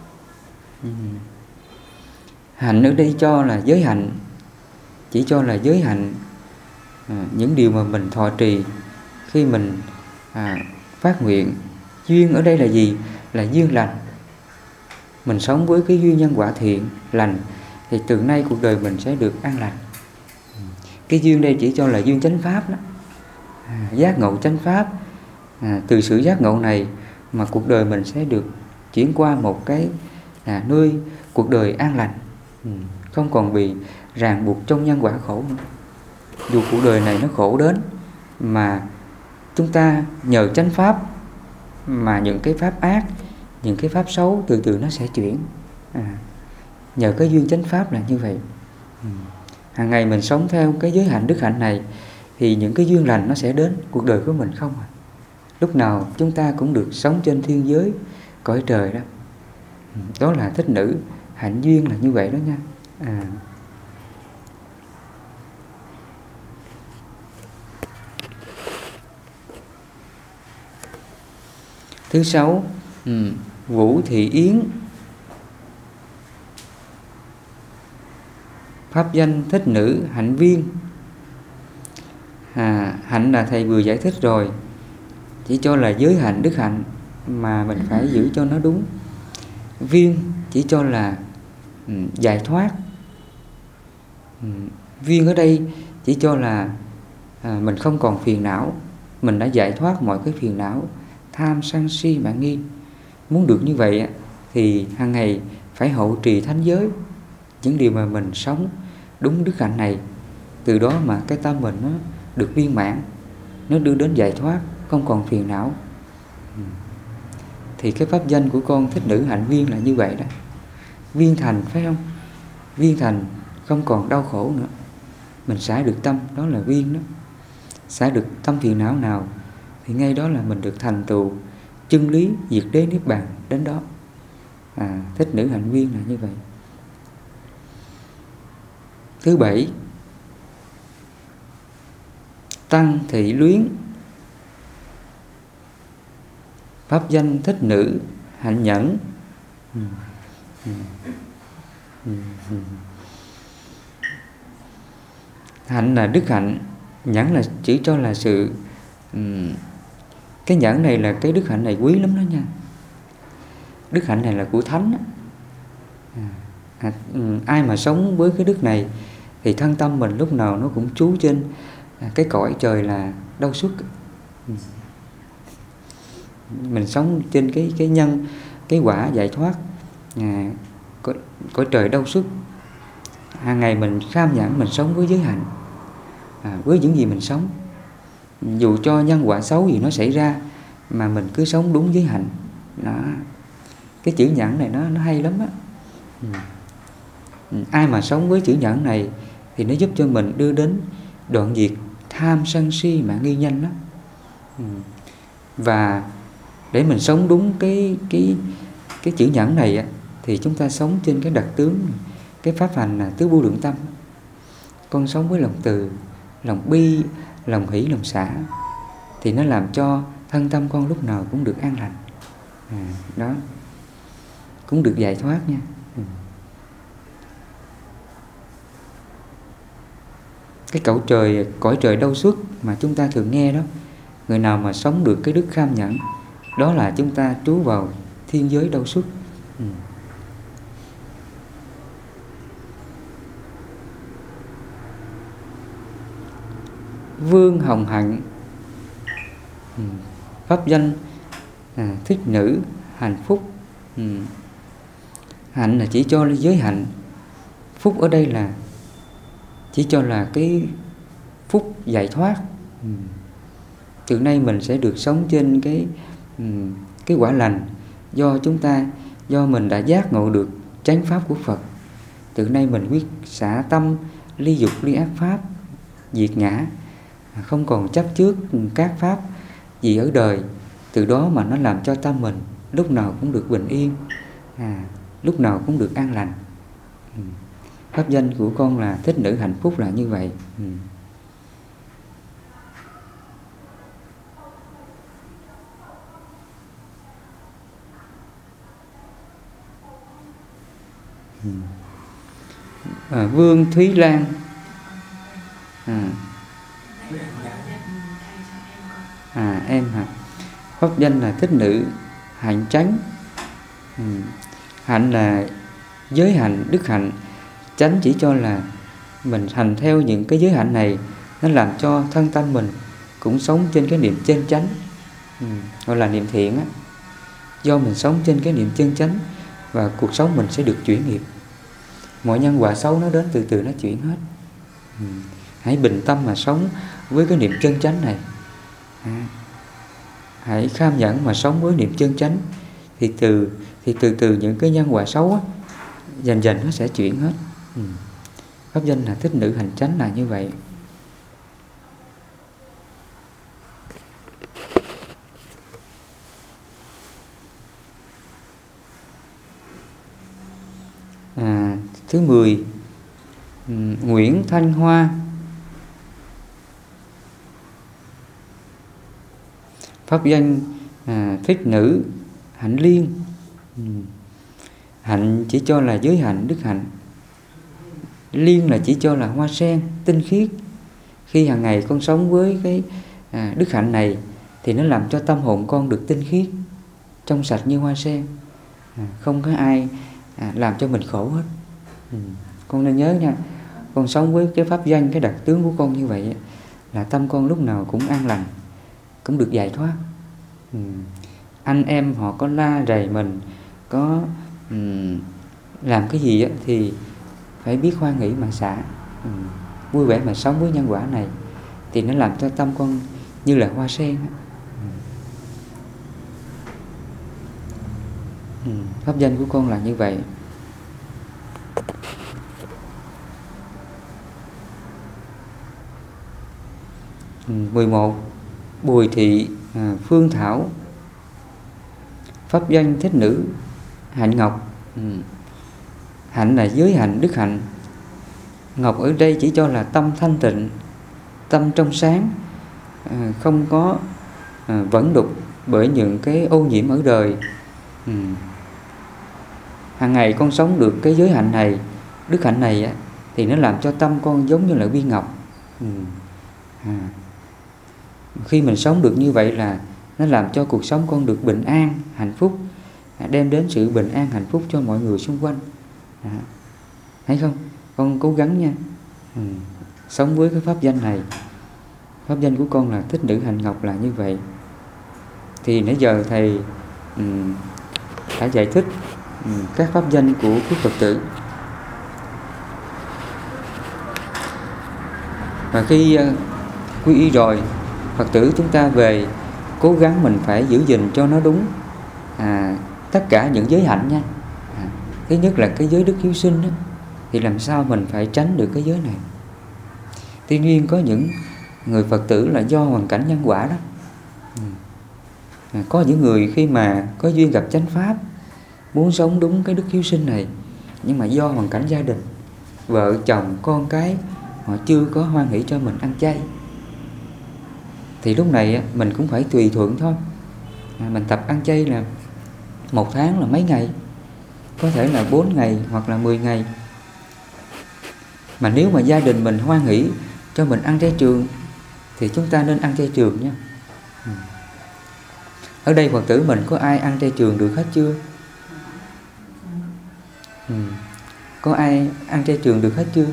A: Hạnh ở đây cho là giới hạnh, chỉ cho là giới hạnh, những điều mà mình thọ trì khi mình phát nguyện. Duyên ở đây là gì? Là duyên lành. Mình sống với cái duyên nhân quả thiện, lành thì từ nay cuộc đời mình sẽ được an lành. Cái duyên đây chỉ cho là duyên chánh pháp đó. Giác ngộ chánh pháp. Từ sự giác ngộ này mà cuộc đời mình sẽ được chuyển qua một cái nơi cuộc đời an lành, không còn bị ràng buộc trong nhân quả khổ nữa. Dù cuộc đời này nó khổ đến mà chúng ta nhờ chánh pháp mà những cái pháp ác, những cái pháp xấu từ từ nó sẽ chuyển. Nhờ cái duyên chánh pháp là như vậy. Hàng ngày mình sống theo cái giới hạnh đức hạnh này thì những cái duyên lành nó sẽ đến cuộc đời của mình không. Lúc nào chúng ta cũng được sống trên thiên giới cõi trời đó. Đó là Thích Nữ Hạnh Duyên là như vậy đó nha. Thứ 6, Vũ Thị Yến. Pháp danh Thích Nữ Hạnh Viên. Hạnh là thầy vừa giải thích rồi, chỉ cho là giới hạnh đức hạnh mà mình phải giữ cho nó đúng. Viên chỉ cho là giải thoát. Viên ở đây chỉ cho là mình không còn phiền não, mình đã giải thoát mọi cái phiền não tham sân si mạng nghi. Muốn được như vậy thì hàng ngày phải hộ trì thánh giới, những điều mà mình sống đúng đức hạnh này, từ đó mà cái tâm mình được viên mãn, nó đưa đến giải thoát, không còn phiền não. Thì cái pháp danh của con Thích Nữ Hạnh Viên là như vậy đó. Viên thành, phải không? Viên thành, không còn đau khổ nữa. Mình xả được tâm, đó là viên đó. Xả được tâm phiền não nào thì ngay đó là mình được thành tựu chân lý diệt đế niết bàn đến đó. Thích Nữ Hạnh Viên là như vậy. Thứ bảy, Tăng Thị Luyến. Pháp danh Thích Nữ Hạnh Nhẫn. Hạnh là đức hạnh, nhẫn là chỉ cho là sự cái nhẫn này là cái đức hạnh này quý lắm đó nha. Đức hạnh này là của thánh. Ai mà sống với cái đức này thì thân tâm mình lúc nào nó cũng trú trên cái cõi trời là đau xuất. Mình sống trên cái nhân, cái quả giải thoát, cõi trời đau xuất. Hàng ngày mình kham nhẫn, mình sống với giới hạnh, với những gì mình sống. Dù cho nhân quả xấu gì nó xảy ra mà mình cứ sống đúng giới hạnh. Đó. Cái chữ nhẫn này nó hay lắm á. Ai mà sống với chữ nhẫn này thì nó giúp cho mình đưa đến đoạn diệt tham sân si mà nghi nhanh lắm. Và để mình sống đúng cái chữ nhẫn này á, thì chúng ta sống trên cái đặc tướng, cái pháp hành là tứ vô lượng tâm. Con sống với lòng từ, lòng bi, lòng hỷ, lòng xả, thì nó làm cho thân tâm con lúc nào cũng được an lành. Đó, cũng được giải thoát nha. Cái cõi trời đau xuất mà chúng ta thường nghe đó, người nào mà sống được cái đức kham nhẫn, đó là chúng ta trú vào thiên giới đau xuất. Vương Hồng Hạnh. Pháp danh Thích Nữ Hạnh Phúc. Hạnh là chỉ cho giới hạnh, phúc ở đây là chỉ cho là cái phúc giải thoát. Từ nay mình sẽ được sống trên cái quả lành, do mình đã giác ngộ được chánh pháp của Phật. Từ nay mình quyết xả tâm, ly dục, ly ác pháp, diệt ngã, không còn chấp trước các pháp gì ở đời. Từ đó mà nó làm cho tâm mình lúc nào cũng được bình yên, lúc nào cũng được an lành. Pháp danh của con là Thích Nữ Hạnh Phúc là như vậy. Vương Thúy Lan. Em hả? Pháp danh là Thích Nữ Hạnh Chánh. Hạnh là giới hạnh, đức hạnh. Chánh chỉ cho là mình hành theo những cái giới hạnh này, nó làm cho thân tâm mình cũng sống trên cái niệm chân chánh, gọi là niệm thiện á. Do mình sống trên cái niệm chân chánh và cuộc sống mình sẽ được chuyển nghiệp. Mọi nhân quả xấu nó đến từ từ nó chuyển hết. Hãy bình tâm mà sống với cái niệm chân chánh này. Hãy kham nhẫn mà sống với niệm chân chánh, thì từ từ những cái nhân quả xấu á, dần dần nó sẽ chuyển hết. Pháp danh là Thích Nữ Hạnh Chánh là như vậy. Thứ 10, Nguyễn Thanh Hoa. Pháp danh Thích Nữ Hạnh Liên. Hạnh chỉ cho là giới hạnh, đức hạnh. Liên là chỉ cho là hoa sen tinh khiết. Khi hàng ngày con sống với cái đức hạnh này thì nó làm cho tâm hồn con được tinh khiết, trong sạch như hoa sen. Không có ai làm cho mình khổ hết. Con nên nhớ nha, con sống với cái pháp danh, cái đặc tướng của con như vậy là tâm con lúc nào cũng an lành, cũng được giải thoát. Anh em họ có la rầy mình, có làm cái gì thì phải biết hoan hỷ mà xả, vui vẻ mà sống với nhân quả này, thì nó làm cho tâm con như là hoa sen á. Pháp danh của con là như vậy. Ừ, 11. Bùi thị Phương Thảo. Pháp danh thích nữ Hạnh Ngọc. Hạnh là giới hạnh, đức hạnh. Ngọc ở đây chỉ cho là tâm thanh tịnh, tâm trong sáng, không có vẫn đục bởi những cái ô nhiễm ở đời. Hàng ngày con sống được cái giới hạnh này, đức hạnh này á, thì nó làm cho tâm con giống như là viên ngọc. Khi mình sống được như vậy là nó làm cho cuộc sống con được bình an, hạnh phúc, đem đến sự bình an, hạnh phúc cho mọi người xung quanh. Thấy không? Con cố gắng nha. Sống với cái pháp danh này. Pháp danh của con là thích nữ Hạnh Ngọc là như vậy. Thì nãy giờ thầy đã giải thích các pháp danh của quý Phật tử. Và khi quy y rồi, Phật tử chúng ta về cố gắng mình phải giữ gìn cho nó đúng tất cả những giới hạnh nha. Thứ nhất là cái giới đức hiếu sinh đó, thì làm sao mình phải tránh được cái giới này. Tuy nhiên có những người Phật tử là do hoàn cảnh nhân quả đó. Có những người khi mà có duyên gặp chánh pháp, muốn sống đúng cái đức hiếu sinh này, nhưng mà do hoàn cảnh gia đình, vợ chồng con cái họ chưa có hoan hỷ cho mình ăn chay, thì lúc này mình cũng phải tùy thuận thôi. Mình tập ăn chay là 1 tháng là mấy ngày, có thể là 4 ngày hoặc là 10 ngày. Mà nếu mà gia đình mình hoan hỷ cho mình ăn chay trường thì chúng ta nên ăn chay trường nha. Ở đây Phật tử mình có ai ăn chay trường được hết chưa? Có ai ăn chay trường được hết chưa?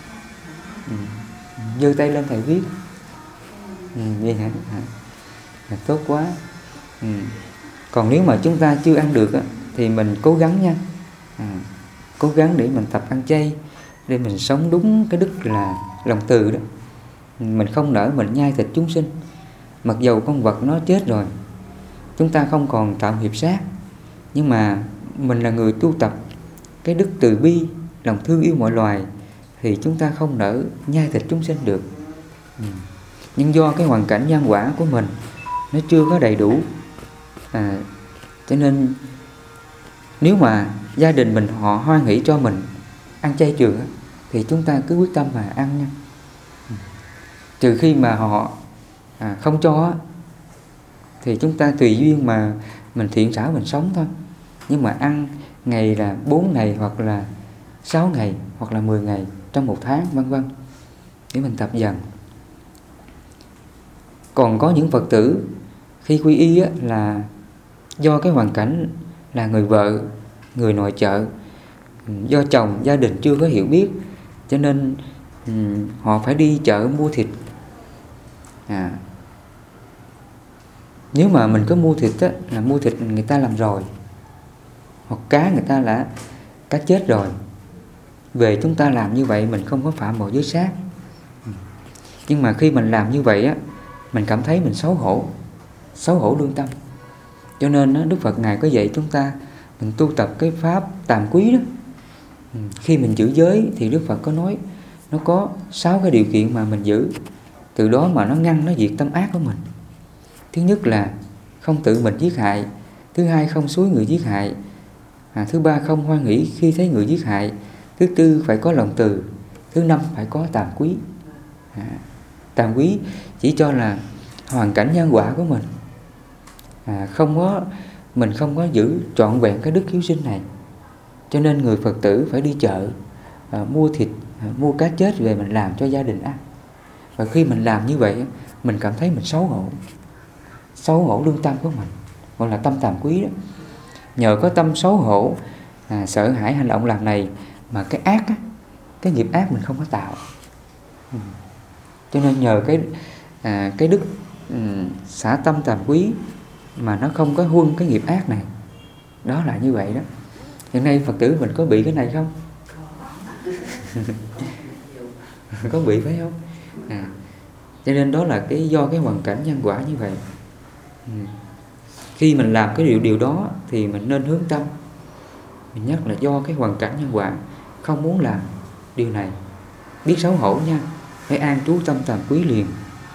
A: Giơ tay lên thầy viết. Vậy hả? Tốt quá. Còn nếu mà chúng ta chưa ăn được thì mình cố gắng nha. Cố gắng để mình tập ăn chay, để mình sống đúng cái đức là lòng từ đó. Mình không nỡ mình nhai thịt chúng sinh. Mặc dầu con vật nó chết rồi, chúng ta không còn tạo hiệp sát, nhưng mà mình là người tu tập cái đức từ bi, lòng thương yêu mọi loài, thì chúng ta không nỡ nhai thịt chúng sinh được. Nhưng do cái hoàn cảnh nhân quả của mình nó chưa có đầy đủ, cho nên nếu mà gia đình mình họ hoan hỷ cho mình ăn chay trường thì chúng ta cứ quyết tâm mà ăn nha. Trừ khi mà họ không cho thì chúng ta tùy duyên mà mình thiện xảo mình sống thôi. Nhưng mà ăn ngày là 4 ngày hoặc là 6 ngày hoặc là 10 ngày trong 1 tháng vân vân, để mình tập dần. Còn có những Phật tử khi quy y là do cái hoàn cảnh là người vợ, người nội trợ, do chồng gia đình chưa có hiểu biết, cho nên họ phải đi chợ mua thịt. Nếu mà mình có mua thịt là mua thịt người ta làm rồi, hoặc cá người ta là cá chết rồi, về chúng ta làm như vậy mình không có phạm vào giới sát. Nhưng mà khi mình làm như vậy mình cảm thấy mình xấu hổ lương tâm. Cho nên Đức Phật Ngài có dạy chúng ta mình tu tập cái pháp tàm quý đó. Khi mình giữ giới thì Đức Phật có nói nó có 6 cái điều kiện mà mình giữ, từ đó mà nó ngăn, nó diệt tâm ác của mình. Thứ nhất là không tự mình giết hại. Thứ hai, không xúi người giết hại. Thứ ba, không hoan hỷ khi thấy người giết hại. Thứ tư, phải có lòng từ. Thứ năm, phải có tàm quý. Tàm quý chỉ cho là hoàn cảnh nhân quả của mình, mình không có giữ trọn vẹn cái đức hiếu sinh này. Cho nên người Phật tử phải đi chợ, mua thịt, mua cá chết về mình làm cho gia đình ăn. Và khi mình làm như vậy mình cảm thấy mình xấu hổ lương tâm của mình, gọi là tâm tàm quý đó. Nhờ có tâm xấu hổ, sợ hãi hành động làm này mà cái ác cái nghiệp ác mình không có tạo. Cho nên nhờ cái đức xả tâm tàm quý mà nó không có huân cái nghiệp ác này. Đó là như vậy đó. Hiện nay Phật tử mình có bị cái này không? Có bị phải không? Cho nên đó là do cái hoàn cảnh nhân quả như vậy. Khi mình làm cái điều đó thì mình nên hướng tâm, mình nhắc là do cái hoàn cảnh nhân quả, không muốn làm điều này, biết xấu hổ nha, phải an trú tâm tàm quý liền.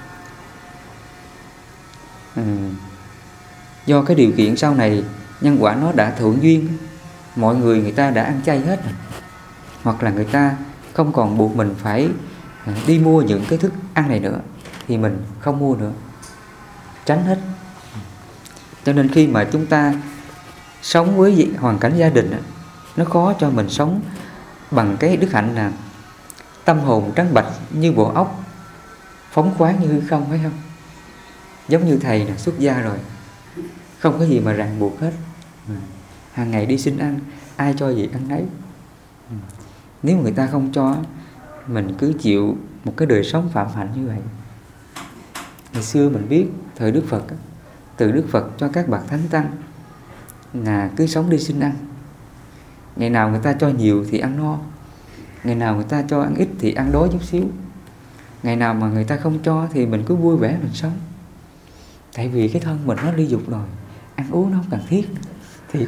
A: Do cái điều kiện sau này nhân quả nó đã thuận duyên, mọi người ta đã ăn chay hết rồi, hoặc là người ta không còn buộc mình phải đi mua những cái thức ăn này nữa, thì mình không mua nữa, tránh hết. Cho nên khi mà chúng ta sống với hoàn cảnh gia đình, nó khó cho mình sống bằng cái đức hạnh là tâm hồn trắng bạch như bộ óc, phóng khoáng như hư không, phải không? Giống như thầy là xuất gia rồi, không có gì mà ràng buộc hết, hàng ngày đi xin ăn, ai cho gì ăn nấy. Nếu người ta không cho, mình cứ chịu một cái đời sống phạm hạnh như vậy. Ngày xưa mình biết thời Đức Phật, từ Đức Phật cho các bậc thánh tăng là cứ sống đi xin ăn. Ngày nào người ta cho nhiều thì ăn no, ngày nào người ta cho ăn ít thì ăn đói chút xíu, ngày nào mà người ta không cho thì mình cứ vui vẻ mình sống. Tại vì cái thân mình nó ly dục rồi, ăn uống nó không cần thiết. Thì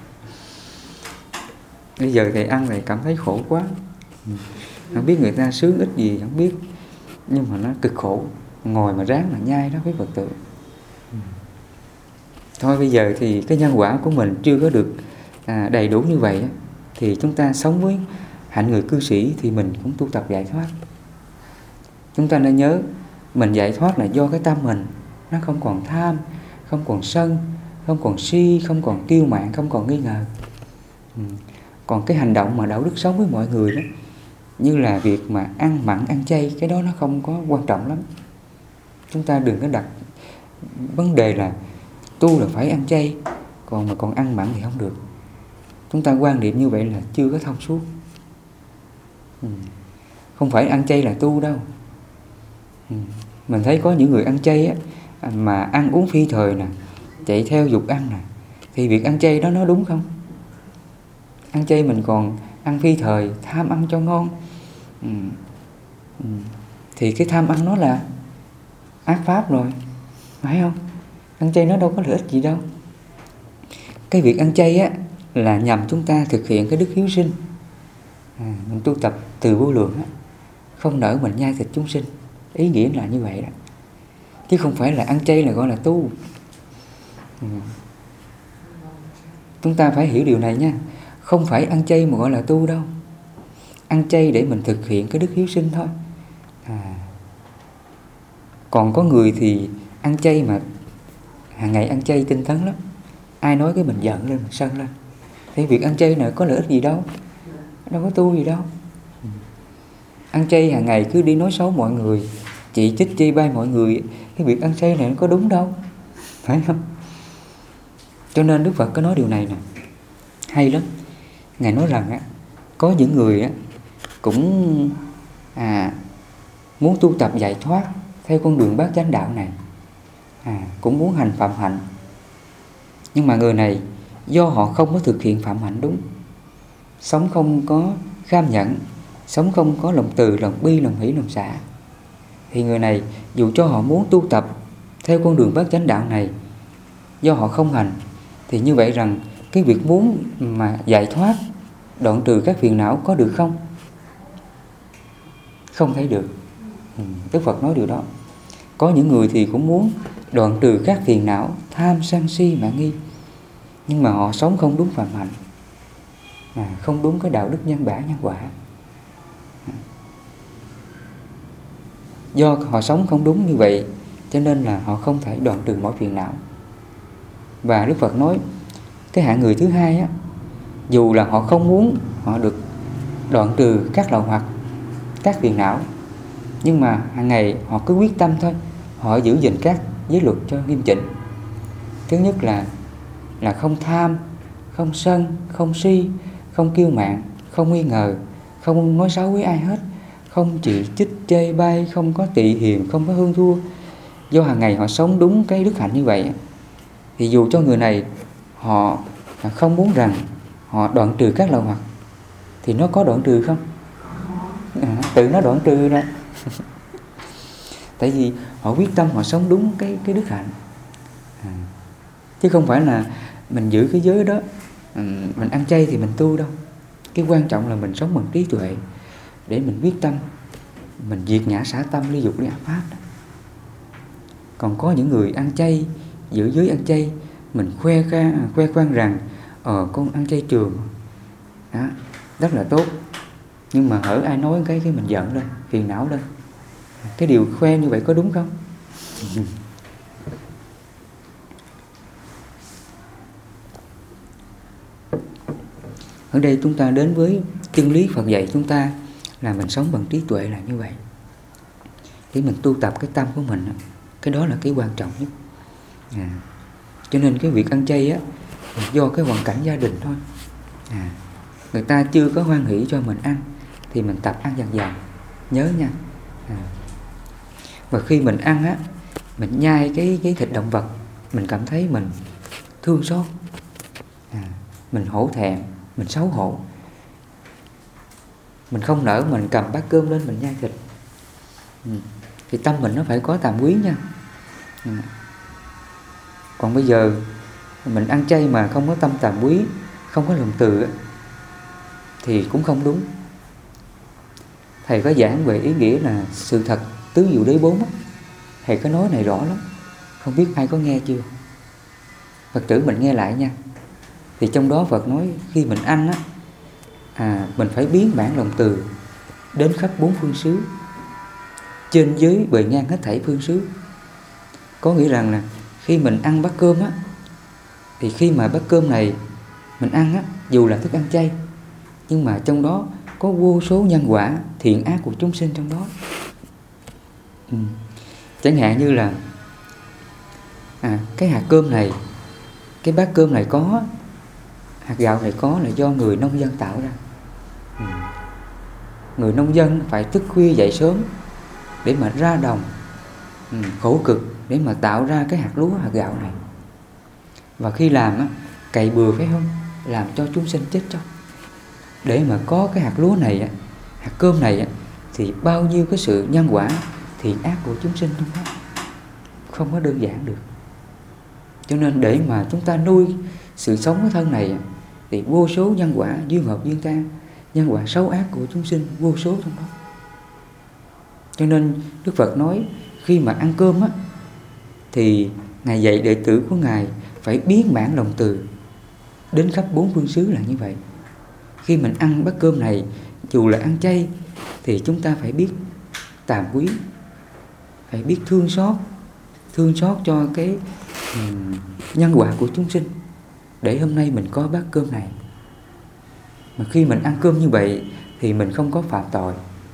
A: bây giờ thầy ăn này cảm thấy khổ quá, không biết người ta sướng ít gì không biết, nhưng mà nó cực khổ, ngồi mà ráng mà nhai đó với Phật tử. Thôi bây giờ thì cái nhân quả của mình chưa có được đầy đủ như vậy, thì chúng ta sống với hạnh người cư sĩ thì mình cũng tu tập giải thoát. Chúng ta nên nhớ, mình giải thoát là do cái tâm mình nó không còn tham, không còn sân, không còn si, không còn kiêu mạn, không còn nghi ngờ. Còn cái hành động mà đạo đức sống với mọi người đó, như là việc mà ăn mặn, ăn chay, cái đó nó không có quan trọng lắm. Chúng ta đừng có đặt vấn đề là tu là phải ăn chay, còn ăn mặn thì không được. Chúng ta quan niệm như vậy là chưa có thông suốt. Không phải ăn chay là tu đâu. Mình thấy có những người ăn chay á, mà ăn uống phi thời nè, chạy theo dục ăn nè, thì việc ăn chay đó nó đúng không? Ăn chay mình còn ăn phi thời, tham ăn cho ngon, thì cái tham ăn nó là ác pháp rồi, phải không? Ăn chay nó đâu có lợi ích gì đâu. Cái việc ăn chay á là nhằm chúng ta thực hiện cái đức hiếu sinh. Mình tu tập từ vô lượng á, không nỡ mình nhai thịt chúng sinh, ý nghĩa là như vậy đó, chứ không phải là ăn chay là gọi là tu. Chúng ta phải hiểu điều này nha, không phải ăn chay mà gọi là tu đâu. Ăn chay để mình thực hiện cái đức hiếu sinh thôi. Còn có người thì ăn chay mà hàng ngày ăn chay tinh tấn lắm, ai nói cái mình giận lên, mình sân lên. Thì việc ăn chay này có lợi ích gì đâu, đâu có tu gì đâu. Ăn chay hàng ngày cứ đi nói xấu mọi người, chỉ trích chê bai mọi người, cái việc ăn chay này nó có đúng đâu, phải không? Cho nên Đức Phật có nói điều này nè, hay lắm. Ngài nói rằng á, có những người á cũng muốn tu tập giải thoát theo con đường bát chánh đạo này, cũng muốn hành phạm hạnh, nhưng mà người này do họ không có thực hiện phạm hạnh đúng, sống không có kham nhẫn, sống không có lòng từ, lòng bi, lòng hỷ, lòng xả, thì người này dù cho họ muốn tu tập theo con đường bát chánh đạo này, do họ không hành, thì như vậy rằng cái việc muốn mà giải thoát, đoạn trừ các phiền não có được không? Không thấy được. Đức Phật nói điều đó. Có những người thì cũng muốn đoạn trừ các phiền não tham, sân, si, mạn nghi, nhưng mà họ sống không đúng phạm hạnh, không đúng cái đạo đức nhân bản, nhân quả. Do họ sống không đúng như vậy, cho nên là họ không thể đoạn trừ mọi phiền não. Và Đức Phật nói cái hạng người thứ hai á, dù là họ không muốn họ được đoạn trừ các lậu hoặc, các phiền não, nhưng mà hàng ngày họ cứ quyết tâm thôi, họ giữ gìn các giới luật cho nghiêm chỉnh. Thứ nhất là không tham, không sân, không si, không kiêu mạn, không nghi ngờ, không nói xấu với ai hết, không chỉ trích chê bai, không có tị hiềm, không có hơn thua. Do hàng ngày họ sống đúng cái đức hạnh như vậy, thì dù cho người này họ không muốn rằng họ đoạn trừ các lậu hoặc, thì nó có đoạn trừ không? Tự nó đoạn trừ ra. Tại vì họ quyết tâm họ sống đúng cái đức hạnh. Chứ không phải là mình giữ cái giới đó, mình ăn chay thì mình tu đâu. Cái quan trọng là mình sống bằng trí tuệ, để mình quyết tâm, mình diệt ngã xả tâm, ly dục ly ác pháp đó. Còn có những người ăn chay, giữ giới ăn chay, mình khoe khoang rằng con ăn chay trường đó, rất là tốt. Nhưng mà hễ ai nói cái mình giận lên, phiền não lên. Cái điều khoe như vậy có đúng không? Ở đây chúng ta đến với chân lý Phật dạy chúng ta là mình sống bằng trí tuệ là như vậy. Để mình tu tập cái tâm của mình, cái đó là cái quan trọng nhất. Cho nên cái việc ăn chay á, do cái hoàn cảnh gia đình thôi. Người ta chưa có hoan hỷ cho mình ăn thì mình tập ăn dần dần. Nhớ nha. Và khi mình ăn á, mình nhai cái thịt động vật, mình cảm thấy mình thương xót, mình hổ thẹn, mình xấu hổ. Mình không nỡ mình cầm bát cơm lên mình nhai thịt. Thì tâm mình nó phải có tàm quý nha. Còn bây giờ mình ăn chay mà không có tâm tàm quý, không có lòng từ thì cũng không đúng. Thầy có giảng về ý nghĩa là sự thật tứ diệu đế bốn. Thầy có nói này rõ lắm, không biết ai có nghe chưa. Phật tử mình nghe lại nha. Thì trong đó Phật nói khi mình ăn á, mình phải biến bản lòng từ đến khắp bốn phương xứ, trên dưới bề ngang hết thảy phương xứ. Có nghĩa rằng là khi mình ăn bát cơm á, thì khi mà bát cơm này mình ăn á, dù là thức ăn chay, nhưng mà trong đó có vô số nhân quả thiện ác của chúng sinh trong đó. Chẳng hạn như là cái hạt cơm này, cái bát cơm này có, hạt gạo này có là do người nông dân tạo ra. Người nông dân phải thức khuya dậy sớm để mà ra đồng, khổ cực để mà tạo ra cái hạt lúa, hạt gạo này. Và khi làm á, cày bừa phải không, làm cho chúng sinh chết chóc. Để mà có cái hạt lúa này, hạt cơm này, thì bao nhiêu cái sự nhân quả thiện ác của chúng sinh trong đó, không có đơn giản được. Cho nên để mà chúng ta nuôi sự sống của thân này thì vô số nhân quả duyên hợp duyên tan, nhân quả xấu ác của chúng sinh vô số trong đó. Cho nên Đức Phật nói khi mà ăn cơm á, thì Ngài dạy đệ tử của Ngài phải biến bản lòng từ đến khắp bốn phương xứ là như vậy. Khi mình ăn bát cơm này, dù là ăn chay, thì chúng ta phải biết tàm quý, phải biết thương xót cho cái nhân quả của chúng sinh, để hôm nay mình có bát cơm này. Mà khi mình ăn cơm như vậy thì mình không có phạm tội.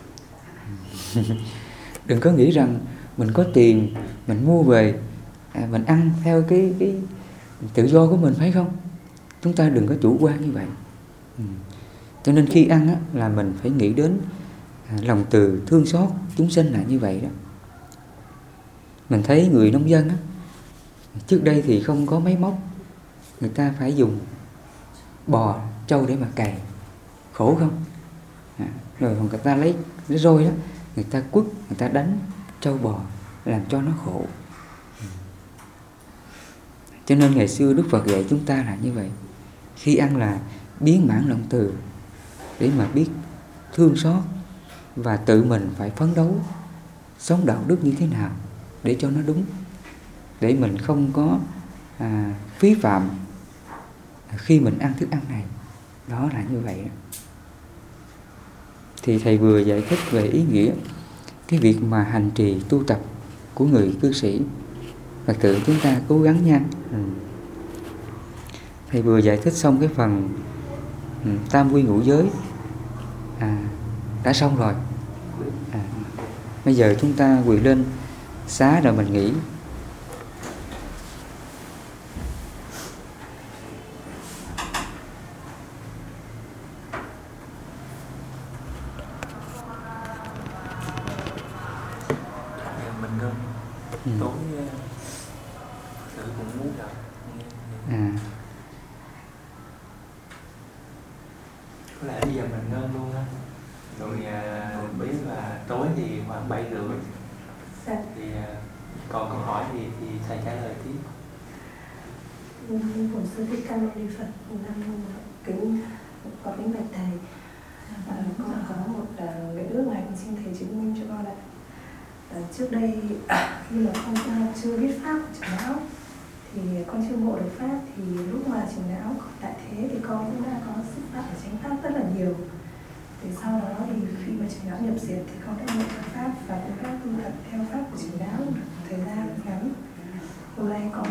A: Đừng có nghĩ rằng mình có tiền, mình mua về, mình ăn theo cái tự do của mình, phải không? Chúng ta đừng có chủ quan như vậy. Cho nên khi ăn á, là mình phải nghĩ đến lòng từ thương xót chúng sinh là như vậy đó. Mình thấy người nông dân á, trước đây thì không có máy móc, người ta phải dùng bò, trâu để mà cày, khổ không? Rồi người ta lấy roi đó, người ta quất, người ta đánh trâu bò, làm cho nó khổ. Cho nên ngày xưa Đức Phật dạy chúng ta là như vậy. Khi ăn là biến bản lòng từ để mà biết thương xót, và tự mình phải phấn đấu sống đạo đức như thế nào để cho nó đúng, để mình không có phí phạm khi mình ăn thức ăn này. Đó là như vậy. Thì Thầy vừa giải thích về ý nghĩa cái việc mà hành trì tu tập của người cư sĩ. Phật tử chúng ta cố gắng nha. Thầy vừa giải thích xong cái phần tam quy ngũ giới, đã xong rồi. Bây giờ chúng ta quỳ lên xá rồi mình nghỉ.
D: Mình ngưng tối Phật tử cũng muốn gặp. Có lẽ bây giờ mình ngưng luôn á. Rồi biết là tối thì khoảng 7 rưỡi
B: Dạ.
D: Thì còn câu hỏi thì thầy trả lời tiếp.
B: Bổn sư Thích Ca Mâu Ni Phật năm kính có kính bạch thầy. Con có một nguyện ước này, con xin thầy chứng minh cho con ạ. Trước đây khi mà con chưa biết pháp của trưởng lão thì con chưa ngộ được pháp, thì lúc mà trưởng lão còn tại thế thì con cũng đã có sức pháp và chánh pháp rất là nhiều. Thì sau đó thì khi mà trưởng lão nhập diệt thì con đã ngộ được pháp và cũng đã tu tập theo pháp của trưởng lão được thời gian ngắn. Hôm nay con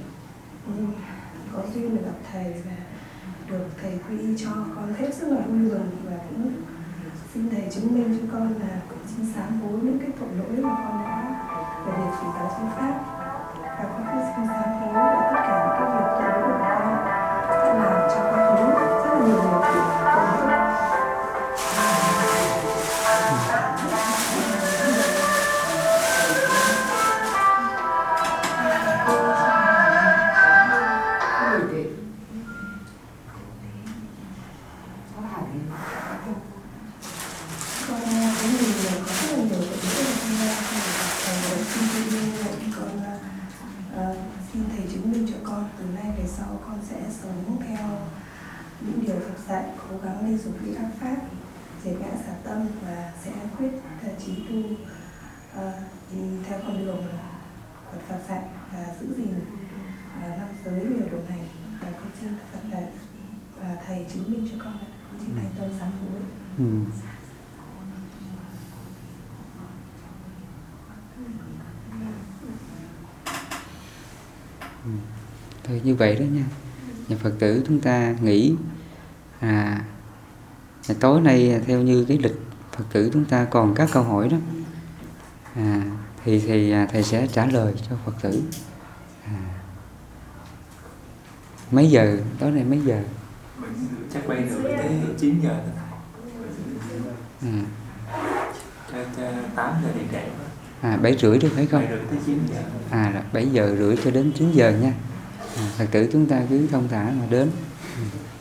B: có duyên được gặp thầy và được thầy quy y cho con hết sức là vui mừng, và cũng xin thầy chứng minh cho con là cũng xin sám hối những cái tội lỗi mà con đã về việc chỉ giáo chính pháp, và con cũng xin sám hối về tất cả những cái việc tội lỗi của con đã làm cho con khứ rất là nhiều điều tội lỗi. Xin thầy chứng minh cho con từ nay về sau con sẽ sống theo những điều Phật dạy, cố gắng ly dục ly ác pháp, diệt ngã xả tâm, và sẽ quyết trí tu theo con đường của Phật dạy và giữ gìn năm giới điều độ này. Và con xin Phật dạy và thầy chứng minh cho con, con xin thành tâm sám hối.
A: Thôi như vậy đó nha. Nhà Phật tử chúng ta nghĩ tối nay theo như cái lịch Phật tử chúng ta còn các câu hỏi đó, thì thầy sẽ trả lời cho Phật tử. Mấy giờ tối nay mấy giờ?
D: Chắc quay được tới 9 giờ thôi. 8 giờ đi trễ quá.
A: 7 rưỡi được phải không?
D: 7 rưỡi tới 9 giờ.
A: 7 giờ rưỡi cho đến 9 giờ nha. Phật tử chúng ta cứ thông thả mà đến.